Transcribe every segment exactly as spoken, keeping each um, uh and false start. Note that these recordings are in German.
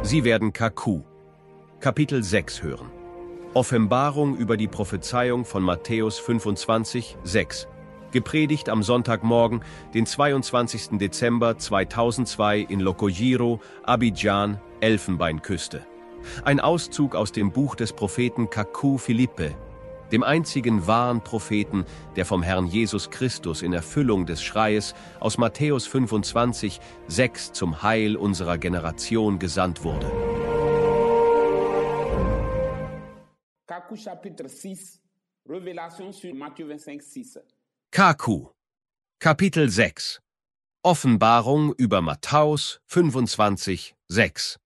Sie werden K Q, Kapitel sechs hören. Offenbarung über die Prophezeiung von Matthäus fünfundzwanzig, sechs. Gepredigt am Sonntagmorgen, den zweiundzwanzigsten Dezember zweitausendzwei in Lokoyiro, Abidjan, Elfenbeinküste. Ein Auszug aus dem Buch des Propheten K Q Philippe, dem einzigen wahren Propheten, der vom Herrn Jesus Christus in Erfüllung des Schreies aus Matthäus fünfundzwanzig, sechs zum Heil unserer Generation gesandt wurde. K Q chapitre six, Révélation sur Matthieu vingt-cinq, six. K Q, Kapitel sechs. Offenbarung über Matthäus fünfundzwanzig, sechs.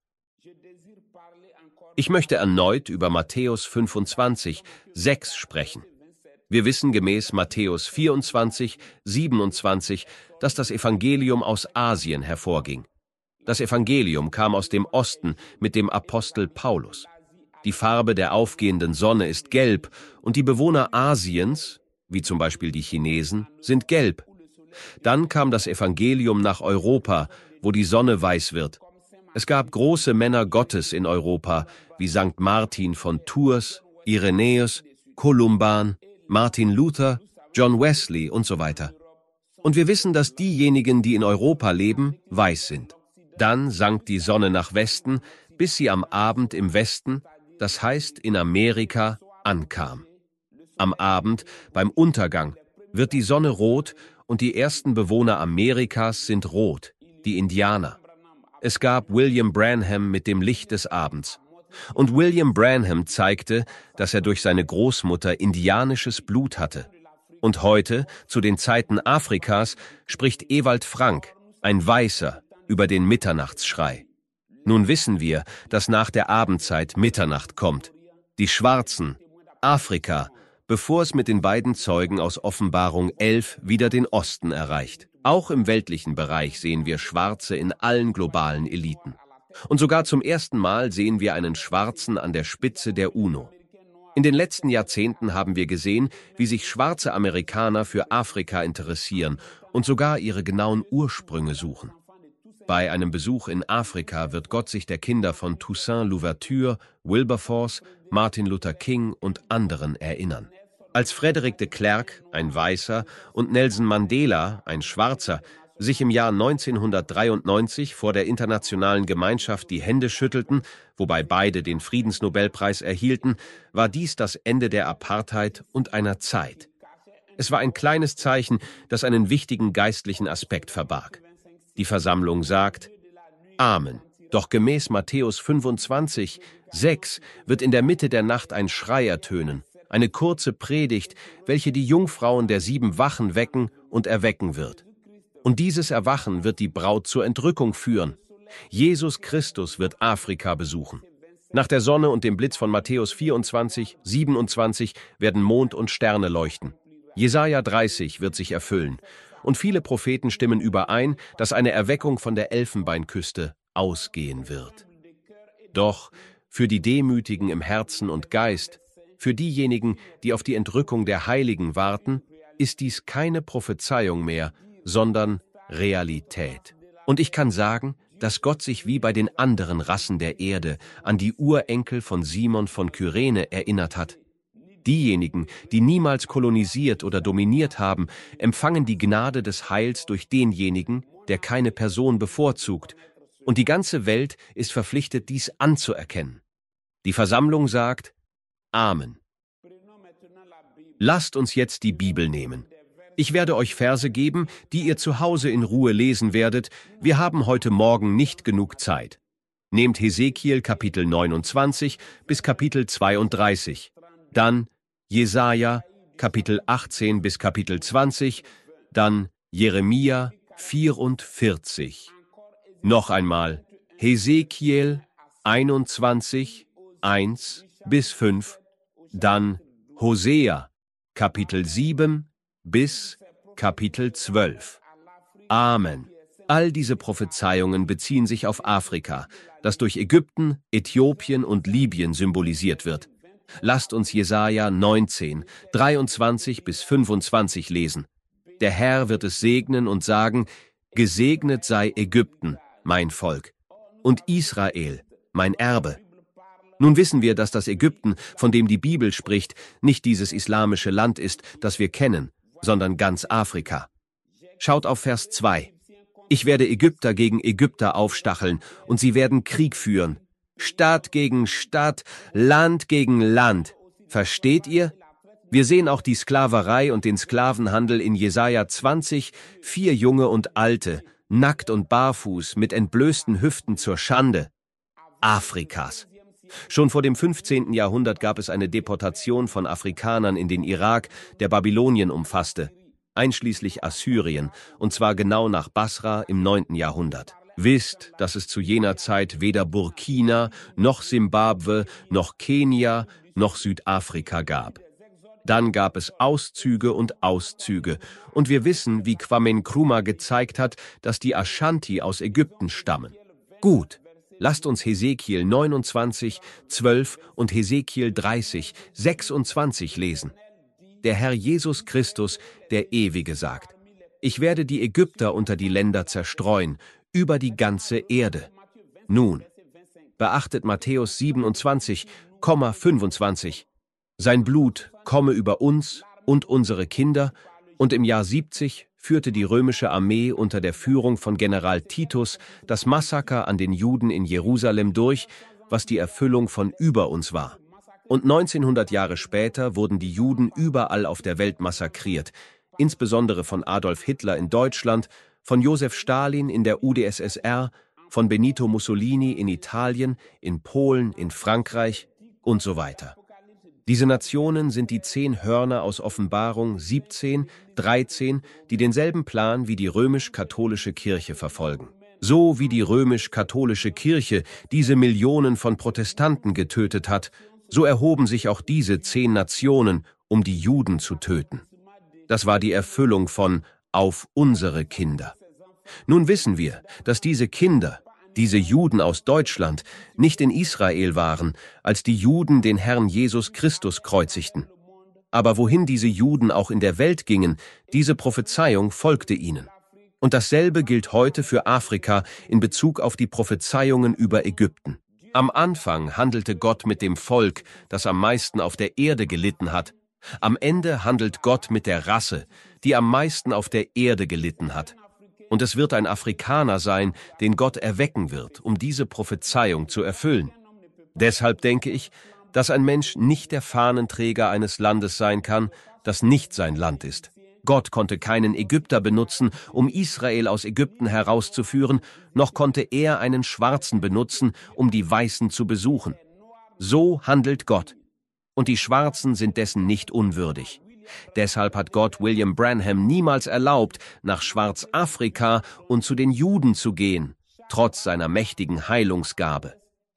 Ich möchte erneut über Matthäus fünfundzwanzig, sechs sprechen. Wir wissen gemäß Matthäus vierundzwanzig, siebenundzwanzig, dass das Evangelium aus Asien hervorging. Das Evangelium kam aus dem Osten mit dem Apostel Paulus. Die Farbe der aufgehenden Sonne ist gelb und die Bewohner Asiens, wie zum Beispiel die Chinesen, sind gelb. Dann kam das Evangelium nach Europa, wo die Sonne weiß wird. Es gab große Männer Gottes in Europa, wie Sankt Martin von Tours, Irenäus, Kolumban, Martin Luther, John Wesley und so weiter. Und wir wissen, dass diejenigen, die in Europa leben, weiß sind. Dann sank die Sonne nach Westen, bis sie am Abend im Westen, das heißt in Amerika, ankam. Am Abend, beim Untergang, wird die Sonne rot und die ersten Bewohner Amerikas sind rot, die Indianer. Es gab William Branham mit dem Licht des Abends. Und William Branham zeigte, dass er durch seine Großmutter indianisches Blut hatte. Und heute, zu den Zeiten Afrikas, spricht Ewald Frank, ein Weißer, über den Mitternachtsschrei. Nun wissen wir, dass nach der Abendzeit Mitternacht kommt. Die Schwarzen, Afrika, bevor es mit den beiden Zeugen aus Offenbarung elf wieder den Osten erreicht. Auch im weltlichen Bereich sehen wir Schwarze in allen globalen Eliten. Und sogar zum ersten Mal sehen wir einen Schwarzen an der Spitze der UNO. In den letzten Jahrzehnten haben wir gesehen, wie sich schwarze Amerikaner für Afrika interessieren und sogar ihre genauen Ursprünge suchen. Bei einem Besuch in Afrika wird Gott sich der Kinder von Toussaint Louverture, Wilberforce, Martin Luther King und anderen erinnern. Als Frederick de Klerk, ein Weißer, und Nelson Mandela, ein Schwarzer, sich im Jahr neunzehnhundertdreiundneunzig vor der internationalen Gemeinschaft die Hände schüttelten, wobei beide den Friedensnobelpreis erhielten, war dies das Ende der Apartheid und einer Zeit. Es war ein kleines Zeichen, das einen wichtigen geistlichen Aspekt verbarg. Die Versammlung sagt: Amen. Doch gemäß Matthäus fünfundzwanzig, sechs wird in der Mitte der Nacht ein Schrei ertönen, eine kurze Predigt, welche die Jungfrauen der sieben Wachen wecken und erwecken wird. Und dieses Erwachen wird die Braut zur Entrückung führen. Jesus Christus wird Afrika besuchen. Nach der Sonne und dem Blitz von Matthäus vierundzwanzig, siebenundzwanzig werden Mond und Sterne leuchten. Jesaja dreißig wird sich erfüllen. Und viele Propheten stimmen überein, dass eine Erweckung von der Elfenbeinküste ausgehen wird. Doch für die Demütigen im Herzen und Geist, für diejenigen, die auf die Entrückung der Heiligen warten, ist dies keine Prophezeiung mehr, sondern Realität. Und ich kann sagen, dass Gott sich wie bei den anderen Rassen der Erde an die Urenkel von Simon von Kyrene erinnert hat. Diejenigen, die niemals kolonisiert oder dominiert haben, empfangen die Gnade des Heils durch denjenigen, der keine Person bevorzugt, und die ganze Welt ist verpflichtet, dies anzuerkennen. Die Versammlung sagt: Amen. Lasst uns jetzt die Bibel nehmen. Ich werde euch Verse geben, die ihr zu Hause in Ruhe lesen werdet. Wir haben heute Morgen nicht genug Zeit. Nehmt Hesekiel Kapitel neunundzwanzig bis Kapitel zweiunddreißig. Dann Jesaja Kapitel achtzehn bis Kapitel zwanzig. Dann Jeremia vierundvierzig. Noch einmal Hesekiel einundzwanzig, eins bis fünf. Dann Hosea Kapitel sieben bis Kapitel zwölf. Amen. All diese Prophezeiungen beziehen sich auf Afrika, das durch Ägypten, Äthiopien und Libyen symbolisiert wird. Lasst uns Jesaja neunzehn, dreiundzwanzig bis fünfundzwanzig lesen. Der Herr wird es segnen und sagen: Gesegnet sei Ägypten, mein Volk, und Israel, mein Erbe. Nun wissen wir, dass das Ägypten, von dem die Bibel spricht, nicht dieses islamische Land ist, das wir kennen, sondern ganz Afrika. Schaut auf Vers zwei. Ich werde Ägypter gegen Ägypter aufstacheln, und sie werden Krieg führen. Stadt gegen Stadt, Land gegen Land. Versteht ihr? Wir sehen auch die Sklaverei und den Sklavenhandel in Jesaja zwanzig, vier Junge und Alte, nackt und barfuß, mit entblößten Hüften zur Schande. Afrikas. Schon vor dem fünfzehnten Jahrhundert gab es eine Deportation von Afrikanern in den Irak, der Babylonien umfasste, einschließlich Assyrien, und zwar genau nach Basra im neunten Jahrhundert. Wisst, dass es zu jener Zeit weder Burkina, noch Simbabwe, noch Kenia, noch Südafrika gab. Dann gab es Auszüge und Auszüge, und wir wissen, wie Kwame Nkrumah gezeigt hat, dass die Ashanti aus Ägypten stammen. Gut, lasst uns Hesekiel neunundzwanzig, zwölf und Hesekiel dreißig, sechsundzwanzig lesen. Der Herr Jesus Christus, der Ewige, sagt: Ich werde die Ägypter unter die Länder zerstreuen, über die ganze Erde. Nun, beachtet Matthäus siebenundzwanzig, fünfundzwanzig. Sein Blut komme über uns und unsere Kinder, und im Jahr siebzig führte die römische Armee unter der Führung von General Titus das Massaker an den Juden in Jerusalem durch, was die Erfüllung von über uns war. Und neunzehnhundert Jahre später wurden die Juden überall auf der Welt massakriert, insbesondere von Adolf Hitler in Deutschland, von Josef Stalin in der U d S S R, von Benito Mussolini in Italien, in Polen, in Frankreich und so weiter. Diese Nationen sind die zehn Hörner aus Offenbarung siebzehn, dreizehn, die denselben Plan wie die römisch-katholische Kirche verfolgen. So wie die römisch-katholische Kirche diese Millionen von Protestanten getötet hat, so erhoben sich auch diese zehn Nationen, um die Juden zu töten. Das war die Erfüllung von »Auf unsere Kinder«. Nun wissen wir, dass diese Kinder, diese Juden aus Deutschland, nicht in Israel waren, als die Juden den Herrn Jesus Christus kreuzigten. Aber wohin diese Juden auch in der Welt gingen, diese Prophezeiung folgte ihnen. Und dasselbe gilt heute für Afrika in Bezug auf die Prophezeiungen über Ägypten. Am Anfang handelte Gott mit dem Volk, das am meisten auf der Erde gelitten hat. Am Ende handelt Gott mit der Rasse, die am meisten auf der Erde gelitten hat. Und es wird ein Afrikaner sein, den Gott erwecken wird, um diese Prophezeiung zu erfüllen. Deshalb denke ich, dass ein Mensch nicht der Fahnenträger eines Landes sein kann, das nicht sein Land ist. Gott konnte keinen Ägypter benutzen, um Israel aus Ägypten herauszuführen, noch konnte er einen Schwarzen benutzen, um die Weißen zu besuchen. So handelt Gott. Und die Schwarzen sind dessen nicht unwürdig. Deshalb hat Gott William Branham niemals erlaubt, nach Schwarzafrika und zu den Juden zu gehen, trotz seiner mächtigen Heilungsgabe.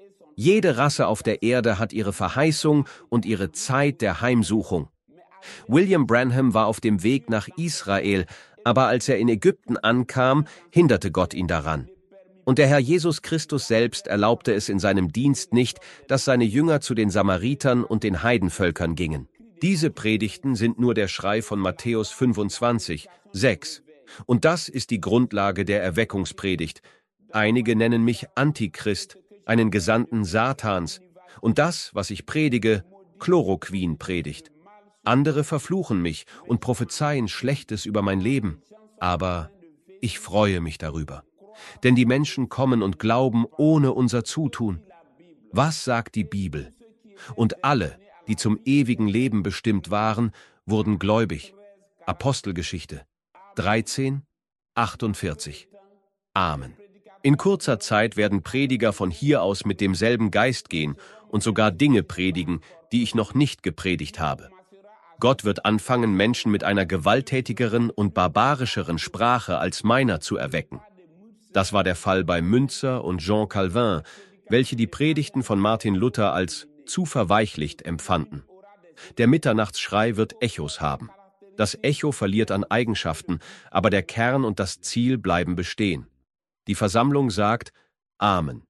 Jede Rasse auf der Erde hat ihre Verheißung und ihre Zeit der Heimsuchung. William Branham war auf dem Weg nach Israel, aber als er in Ägypten ankam, hinderte Gott ihn daran. Und der Herr Jesus Christus selbst erlaubte es in seinem Dienst nicht, dass seine Jünger zu den Samaritern und den Heidenvölkern gingen. Diese Predigten sind nur der Schrei von Matthäus fünfundzwanzig, sechs. Und das ist die Grundlage der Erweckungspredigt. Einige nennen mich Antichrist, einen Gesandten Satans. Und das, was ich predige, Chloroquin-Predigt. Andere verfluchen mich und prophezeien Schlechtes über mein Leben. Aber ich freue mich darüber. Denn die Menschen kommen und glauben ohne unser Zutun. Was sagt die Bibel? Und alle, die zum ewigen Leben bestimmt waren, wurden gläubig. Apostelgeschichte dreizehn, achtundvierzig. Amen. In kurzer Zeit werden Prediger von hier aus mit demselben Geist gehen und sogar Dinge predigen, die ich noch nicht gepredigt habe. Gott wird anfangen, Menschen mit einer gewalttätigeren und barbarischeren Sprache als meiner zu erwecken. Das war der Fall bei Münzer und Jean Calvin, welche die Predigten von Martin Luther als zu verweichlicht empfanden. Der Mitternachtsschrei wird Echos haben. Das Echo verliert an Eigenschaften, aber der Kern und das Ziel bleiben bestehen. Die Versammlung sagt Amen.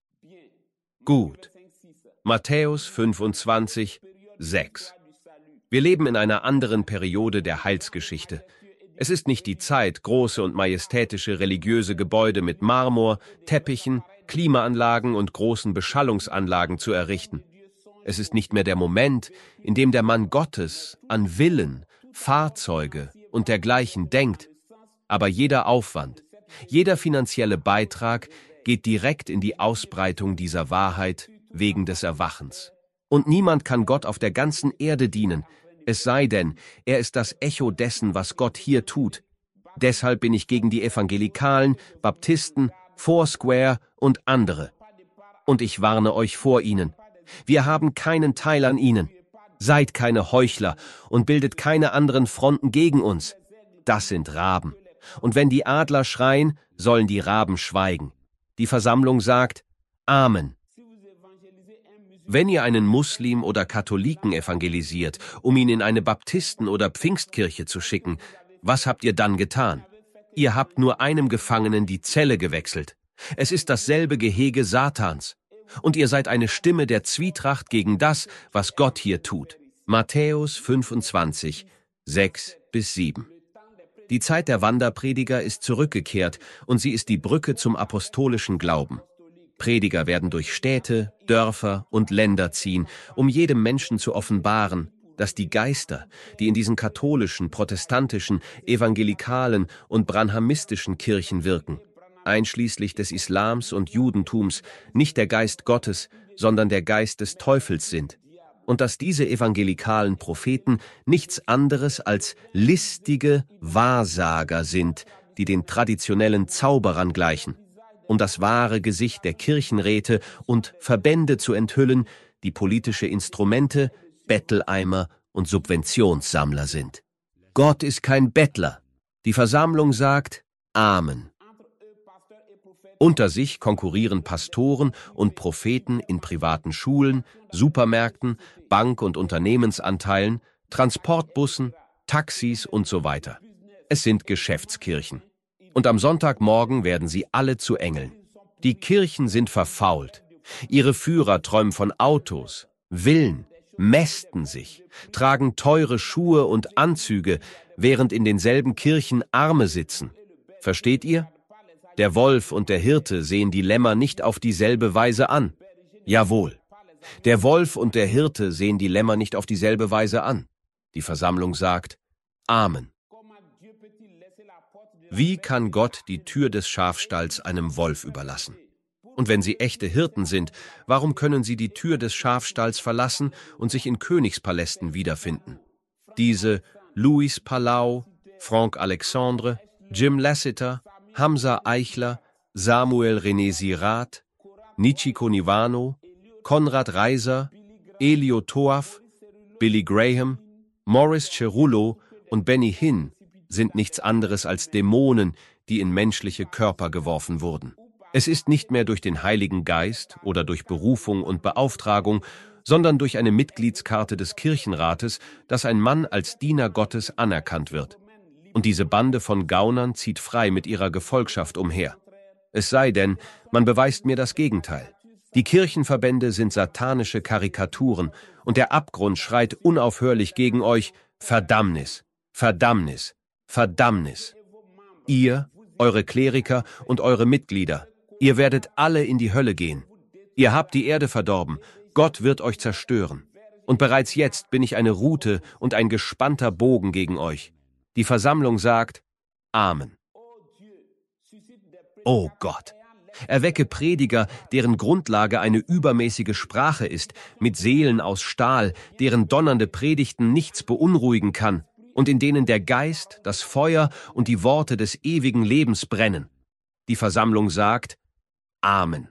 Gut. Matthäus fünfundzwanzig, sechs. Wir leben in einer anderen Periode der Heilsgeschichte. Es ist nicht die Zeit, große und majestätische religiöse Gebäude mit Marmor, Teppichen, Klimaanlagen und großen Beschallungsanlagen zu errichten. Es ist nicht mehr der Moment, in dem der Mann Gottes an Villen, Fahrzeuge und dergleichen denkt, aber jeder Aufwand, jeder finanzielle Beitrag geht direkt in die Ausbreitung dieser Wahrheit wegen des Erwachens. Und niemand kann Gott auf der ganzen Erde dienen, es sei denn, er ist das Echo dessen, was Gott hier tut. Deshalb bin ich gegen die Evangelikalen, Baptisten, Foursquare und andere. Und ich warne euch vor ihnen. Wir haben keinen Teil an ihnen. Seid keine Heuchler und bildet keine anderen Fronten gegen uns. Das sind Raben. Und wenn die Adler schreien, sollen die Raben schweigen. Die Versammlung sagt, Amen. Wenn ihr einen Muslim oder Katholiken evangelisiert, um ihn in eine Baptisten- oder Pfingstkirche zu schicken, was habt ihr dann getan? Ihr habt nur einem Gefangenen die Zelle gewechselt. Es ist dasselbe Gehege Satans. Und ihr seid eine Stimme der Zwietracht gegen das, was Gott hier tut. Matthäus fünfundzwanzig, sechs bis sieben. Die Zeit der Wanderprediger ist zurückgekehrt und sie ist die Brücke zum apostolischen Glauben. Prediger werden durch Städte, Dörfer und Länder ziehen, um jedem Menschen zu offenbaren, dass die Geister, die in diesen katholischen, protestantischen, evangelikalen und branhamistischen Kirchen wirken, einschließlich des Islams und Judentums, nicht der Geist Gottes, sondern der Geist des Teufels sind, und dass diese evangelikalen Propheten nichts anderes als listige Wahrsager sind, die den traditionellen Zauberern gleichen, um das wahre Gesicht der Kirchenräte und Verbände zu enthüllen, die politische Instrumente, Betteleimer und Subventionssammler sind. Gott ist kein Bettler. Die Versammlung sagt Amen. Unter sich konkurrieren Pastoren und Propheten in privaten Schulen, Supermärkten, Bank- und Unternehmensanteilen, Transportbussen, Taxis und so weiter. Es sind Geschäftskirchen. Und am Sonntagmorgen werden sie alle zu Engeln. Die Kirchen sind verfault. Ihre Führer träumen von Autos, Villen, mästen sich, tragen teure Schuhe und Anzüge, während in denselben Kirchen Arme sitzen. Versteht ihr? Der Wolf und der Hirte sehen die Lämmer nicht auf dieselbe Weise an. Jawohl. Der Wolf und der Hirte sehen die Lämmer nicht auf dieselbe Weise an. Die Versammlung sagt Amen. Wie kann Gott die Tür des Schafstalls einem Wolf überlassen? Und wenn sie echte Hirten sind, warum können sie die Tür des Schafstalls verlassen und sich in Königspalästen wiederfinden? Diese Louis Palau, Franck Alexandre, Jim Lassiter, Hamza Eichler, Samuel René Sirat, Nichiko Niwano, Konrad Reiser, Elio Toaf, Billy Graham, Morris Cerullo und Benny Hinn sind nichts anderes als Dämonen, die in menschliche Körper geworfen wurden. Es ist nicht mehr durch den Heiligen Geist oder durch Berufung und Beauftragung, sondern durch eine Mitgliedskarte des Kirchenrates, dass ein Mann als Diener Gottes anerkannt wird. Und diese Bande von Gaunern zieht frei mit ihrer Gefolgschaft umher. Es sei denn, man beweist mir das Gegenteil. Die Kirchenverbände sind satanische Karikaturen und der Abgrund schreit unaufhörlich gegen euch: Verdammnis, Verdammnis, Verdammnis. Ihr, eure Kleriker und eure Mitglieder, ihr werdet alle in die Hölle gehen. Ihr habt die Erde verdorben, Gott wird euch zerstören. Und bereits jetzt bin ich eine Rute und ein gespannter Bogen gegen euch. Die Versammlung sagt Amen. Oh Gott! Erwecke Prediger, deren Grundlage eine übermäßige Sprache ist, mit Seelen aus Stahl, deren donnernde Predigten nichts beunruhigen kann und in denen der Geist, das Feuer und die Worte des ewigen Lebens brennen. Die Versammlung sagt Amen.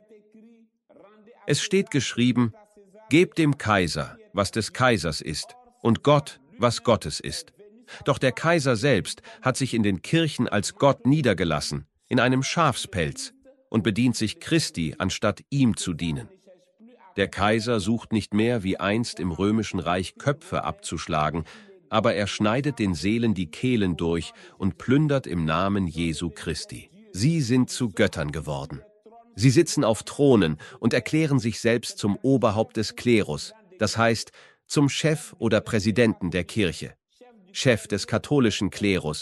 Es steht geschrieben, gebt dem Kaiser, was des Kaisers ist, und Gott, was Gottes ist. Doch der Kaiser selbst hat sich in den Kirchen als Gott niedergelassen, in einem Schafspelz, und bedient sich Christi, anstatt ihm zu dienen. Der Kaiser sucht nicht mehr wie einst im römischen Reich Köpfe abzuschlagen, aber er schneidet den Seelen die Kehlen durch und plündert im Namen Jesu Christi. Sie sind zu Göttern geworden. Sie sitzen auf Thronen und erklären sich selbst zum Oberhaupt des Klerus, das heißt zum Chef oder Präsidenten der Kirche, Chef des katholischen Klerus,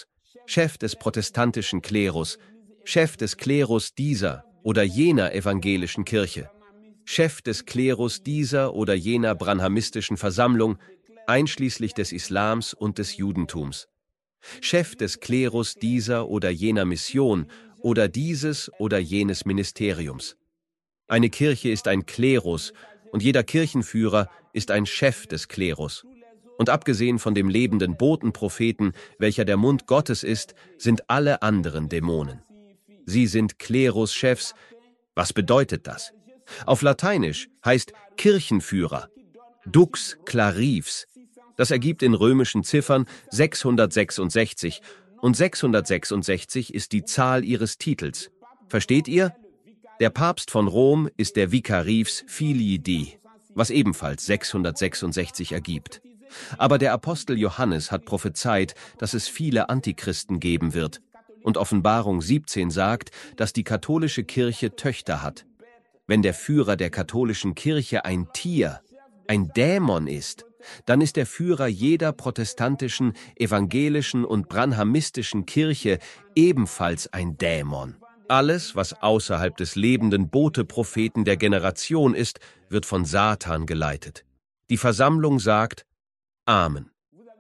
Chef des protestantischen Klerus, Chef des Klerus dieser oder jener evangelischen Kirche, Chef des Klerus dieser oder jener branhamistischen Versammlung, einschließlich des Islams und des Judentums, Chef des Klerus dieser oder jener Mission oder dieses oder jenes Ministeriums. Eine Kirche ist ein Klerus und jeder Kirchenführer ist ein Chef des Klerus. Und abgesehen von dem lebenden Botenpropheten, welcher der Mund Gottes ist, sind alle anderen Dämonen. Sie sind Klerus-Chefs. Was bedeutet das? Auf Lateinisch heißt Kirchenführer Dux Clarives. Das ergibt in römischen Ziffern sechshundertsechsundsechzig und sechshundertsechsundsechzig ist die Zahl ihres Titels. Versteht ihr? Der Papst von Rom ist der Vicarius Filii Dei, was ebenfalls sechshundertsechsundsechzig ergibt. Aber der Apostel Johannes hat prophezeit, dass es viele Antichristen geben wird. Und Offenbarung siebzehn sagt, dass die katholische Kirche Töchter hat. Wenn der Führer der katholischen Kirche ein Tier, ein Dämon ist, dann ist der Führer jeder protestantischen, evangelischen und branhamistischen Kirche ebenfalls ein Dämon. Alles, was außerhalb des lebenden Bote-Propheten der Generation ist, wird von Satan geleitet. Die Versammlung sagt Amen.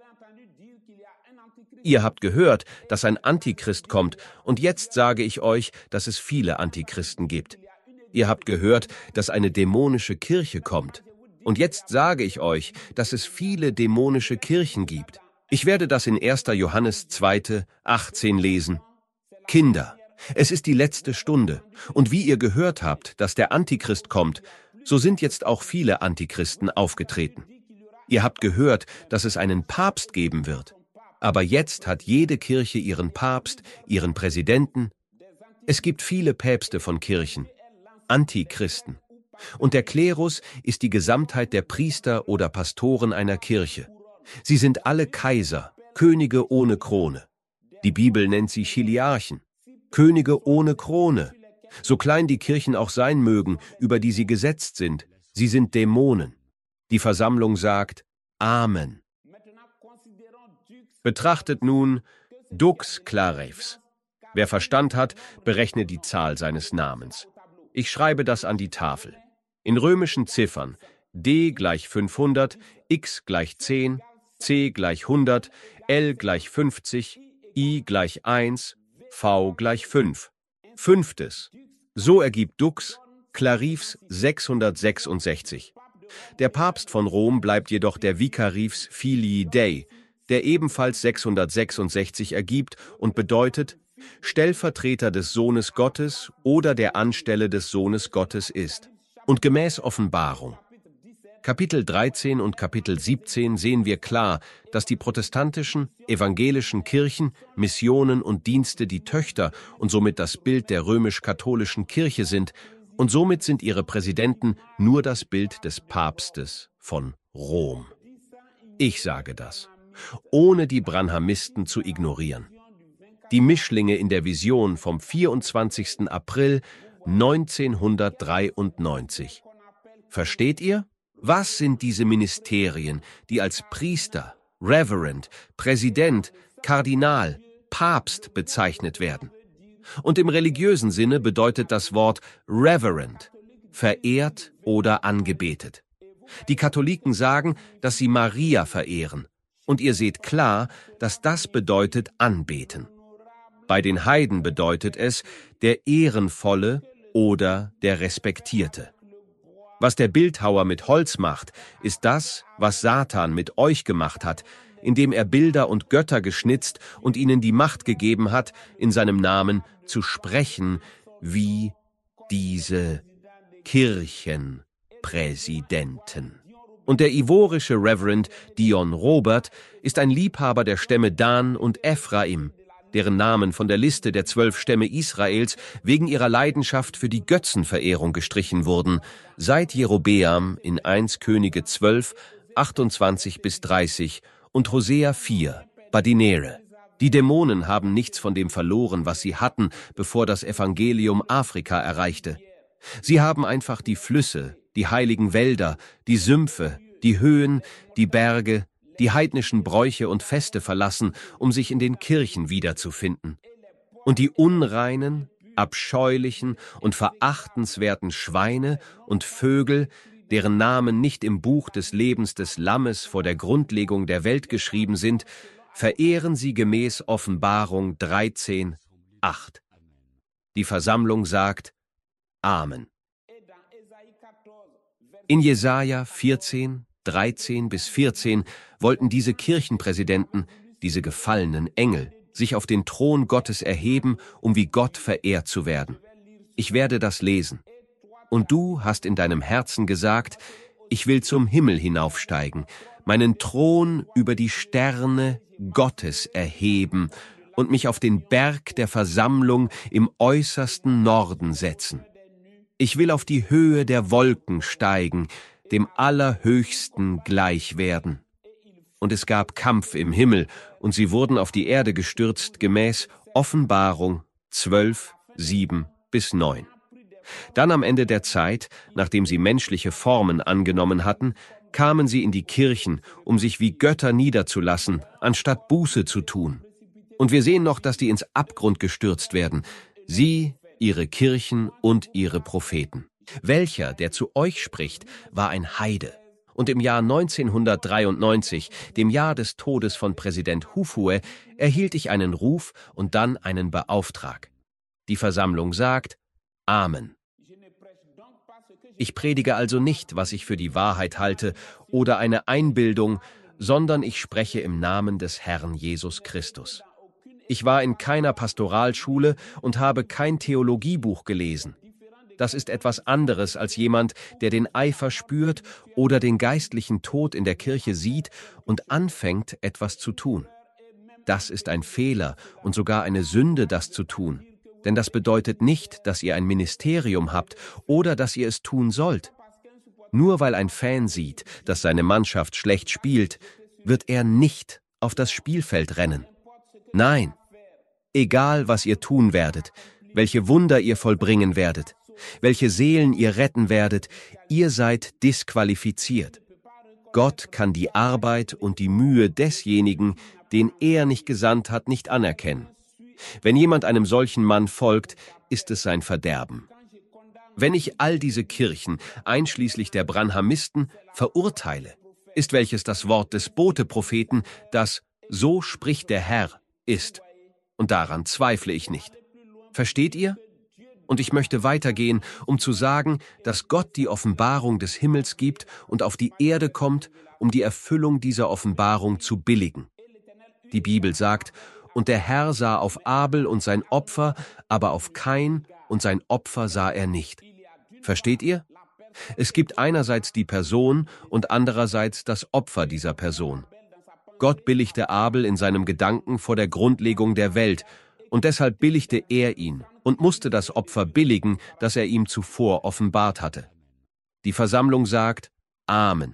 Ihr habt gehört, dass ein Antichrist kommt, und jetzt sage ich euch, dass es viele Antichristen gibt. Ihr habt gehört, dass eine dämonische Kirche kommt. Und jetzt sage ich euch, dass es viele dämonische Kirchen gibt. Ich werde das in erster Johannes zwei, achtzehn lesen. Kinder, es ist die letzte Stunde, und wie ihr gehört habt, dass der Antichrist kommt, so sind jetzt auch viele Antichristen aufgetreten. Ihr habt gehört, dass es einen Papst geben wird. Aber jetzt hat jede Kirche ihren Papst, ihren Präsidenten. Es gibt viele Päpste von Kirchen, Antichristen. Und der Klerus ist die Gesamtheit der Priester oder Pastoren einer Kirche. Sie sind alle Kaiser, Könige ohne Krone. Die Bibel nennt sie Chiliarchen, Könige ohne Krone. So klein die Kirchen auch sein mögen, über die sie gesetzt sind, sie sind Dämonen. Die Versammlung sagt Amen. Betrachtet nun Dux Clarives. Wer Verstand hat, berechne die Zahl seines Namens. Ich schreibe das an die Tafel. In römischen Ziffern D gleich fünfhundert, X gleich zehn, C gleich hundert, L gleich fünfzig, I gleich eins, V gleich fünf. Fünftes. So ergibt Dux Clarives sechshundertsechsundsechzig. Der Papst von Rom bleibt jedoch der Vicarius Filii Dei, der ebenfalls sechshundertsechsundsechzig ergibt und bedeutet, Stellvertreter des Sohnes Gottes oder der Anstelle des Sohnes Gottes ist. Und gemäß Offenbarung, Kapitel dreizehn und Kapitel siebzehn sehen wir klar, dass die protestantischen, evangelischen Kirchen, Missionen und Dienste die Töchter und somit das Bild der römisch-katholischen Kirche sind, und somit sind ihre Präsidenten nur das Bild des Papstes von Rom. Ich sage das, ohne die Branhamisten zu ignorieren. Die Mischlinge in der Vision vom vierundzwanzigsten April neunzehnhundertdreiundneunzig. Versteht ihr? Was sind diese Ministerien, die als Priester, Reverend, Präsident, Kardinal, Papst bezeichnet werden? Und im religiösen Sinne bedeutet das Wort Reverend, verehrt oder angebetet. Die Katholiken sagen, dass sie Maria verehren. Und ihr seht klar, dass das bedeutet anbeten. Bei den Heiden bedeutet es der Ehrenvolle oder der Respektierte. Was der Bildhauer mit Holz macht, ist das, was Satan mit euch gemacht hat, indem er Bilder und Götter geschnitzt und ihnen die Macht gegeben hat, in seinem Namen zu sprechen wie diese Kirchenpräsidenten. Und der ivorische Reverend Dion Robert ist ein Liebhaber der Stämme Dan und Ephraim, deren Namen von der Liste der zwölf Stämme Israels wegen ihrer Leidenschaft für die Götzenverehrung gestrichen wurden, seit Jerobeam in erster Könige zwölf, achtundzwanzig bis dreißig und Hosea vier, Badinere. Die Dämonen haben nichts von dem verloren, was sie hatten, bevor das Evangelium Afrika erreichte. Sie haben einfach die Flüsse, die heiligen Wälder, die Sümpfe, die Höhen, die Berge, die heidnischen Bräuche und Feste verlassen, um sich in den Kirchen wiederzufinden. Und die unreinen, abscheulichen und verachtenswerten Schweine und Vögel, deren Namen nicht im Buch des Lebens des Lammes vor der Grundlegung der Welt geschrieben sind, verehren sie gemäß Offenbarung dreizehn, acht. Die Versammlung sagt Amen. In Jesaja vierzehn, dreizehn bis vierzehn wollten diese Kirchenpräsidenten, diese gefallenen Engel, sich auf den Thron Gottes erheben, um wie Gott verehrt zu werden. Ich werde das lesen. Und du hast in deinem Herzen gesagt, ich will zum Himmel hinaufsteigen, meinen Thron über die Sterne Gottes erheben und mich auf den Berg der Versammlung im äußersten Norden setzen. Ich will auf die Höhe der Wolken steigen, dem Allerhöchsten gleich werden. Und es gab Kampf im Himmel, und sie wurden auf die Erde gestürzt, gemäß Offenbarung zwölf, sieben bis neun. Dann am Ende der Zeit, nachdem sie menschliche Formen angenommen hatten, kamen sie in die Kirchen, um sich wie Götter niederzulassen, anstatt Buße zu tun. Und wir sehen noch, dass die ins Abgrund gestürzt werden, sie, ihre Kirchen und ihre Propheten. Welcher, der zu euch spricht, war ein Heide. Und im Jahr neunzehnhundertdreiundneunzig, dem Jahr des Todes von Präsident Hufvud, erhielt ich einen Ruf und dann einen Beauftrag. Die Versammlung sagt Amen. Ich predige also nicht, was ich für die Wahrheit halte oder eine Einbildung, sondern ich spreche im Namen des Herrn Jesus Christus. Ich war in keiner Pastoralschule und habe kein Theologiebuch gelesen. Das ist etwas anderes als jemand, der den Eifer spürt oder den geistlichen Tod in der Kirche sieht und anfängt, etwas zu tun. Das ist ein Fehler und sogar eine Sünde, das zu tun. Denn das bedeutet nicht, dass ihr ein Ministerium habt oder dass ihr es tun sollt. Nur weil ein Fan sieht, dass seine Mannschaft schlecht spielt, wird er nicht auf das Spielfeld rennen. Nein, egal was ihr tun werdet, welche Wunder ihr vollbringen werdet, welche Seelen ihr retten werdet, ihr seid disqualifiziert. Gott kann die Arbeit und die Mühe desjenigen, den er nicht gesandt hat, nicht anerkennen. Wenn jemand einem solchen Mann folgt, ist es sein Verderben. Wenn ich all diese Kirchen, einschließlich der Branhamisten, verurteile, ist welches das Wort des Bote-Propheten, das »So spricht der Herr« ist. Und daran zweifle ich nicht. Versteht ihr? Und ich möchte weitergehen, um zu sagen, dass Gott die Offenbarung des Himmels gibt und auf die Erde kommt, um die Erfüllung dieser Offenbarung zu billigen. Die Bibel sagt, und der Herr sah auf Abel und sein Opfer, aber auf Kain und sein Opfer sah er nicht. Versteht ihr? Es gibt einerseits die Person und andererseits das Opfer dieser Person. Gott billigte Abel in seinem Gedanken vor der Grundlegung der Welt, und deshalb billigte er ihn und musste das Opfer billigen, das er ihm zuvor offenbart hatte. Die Versammlung sagt Amen.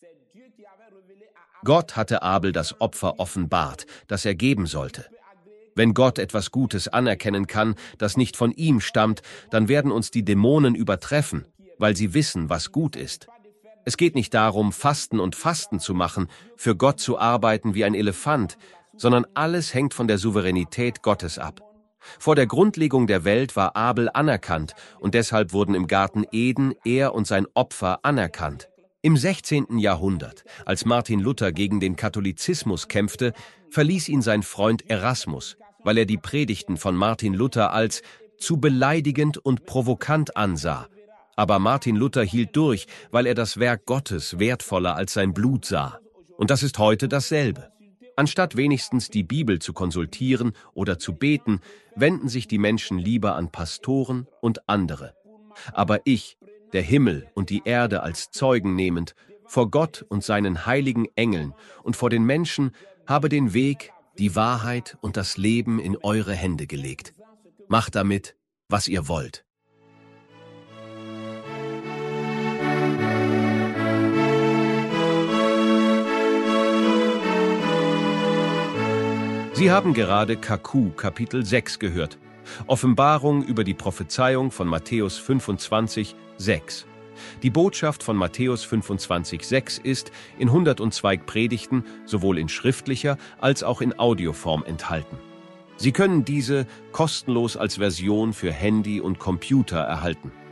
Gott hatte Abel das Opfer offenbart, das er geben sollte. Wenn Gott etwas Gutes anerkennen kann, das nicht von ihm stammt, dann werden uns die Dämonen übertreffen, weil sie wissen, was gut ist. Es geht nicht darum, Fasten und Fasten zu machen, für Gott zu arbeiten wie ein Elefant, sondern alles hängt von der Souveränität Gottes ab. Vor der Grundlegung der Welt war Abel anerkannt und deshalb wurden im Garten Eden er und sein Opfer anerkannt. Im sechzehnten Jahrhundert, als Martin Luther gegen den Katholizismus kämpfte, verließ ihn sein Freund Erasmus, weil er die Predigten von Martin Luther als zu beleidigend und provokant ansah. Aber Martin Luther hielt durch, weil er das Werk Gottes wertvoller als sein Blut sah. Und das ist heute dasselbe. Anstatt wenigstens die Bibel zu konsultieren oder zu beten, wenden sich die Menschen lieber an Pastoren und andere. Aber ich, der Himmel und die Erde als Zeugen nehmend, vor Gott und seinen heiligen Engeln und vor den Menschen, habe den Weg, die Wahrheit und das Leben in eure Hände gelegt. Macht damit, was ihr wollt. Sie haben gerade K Q Kapitel sechs gehört. Offenbarung über die Prophezeiung von Matthäus fünfundzwanzig, sechs. Die Botschaft von Matthäus fünfundzwanzig sechs ist in hundertzwei Predigten sowohl in schriftlicher als auch in Audioform enthalten. Sie können diese kostenlos als Version für Handy und Computer erhalten.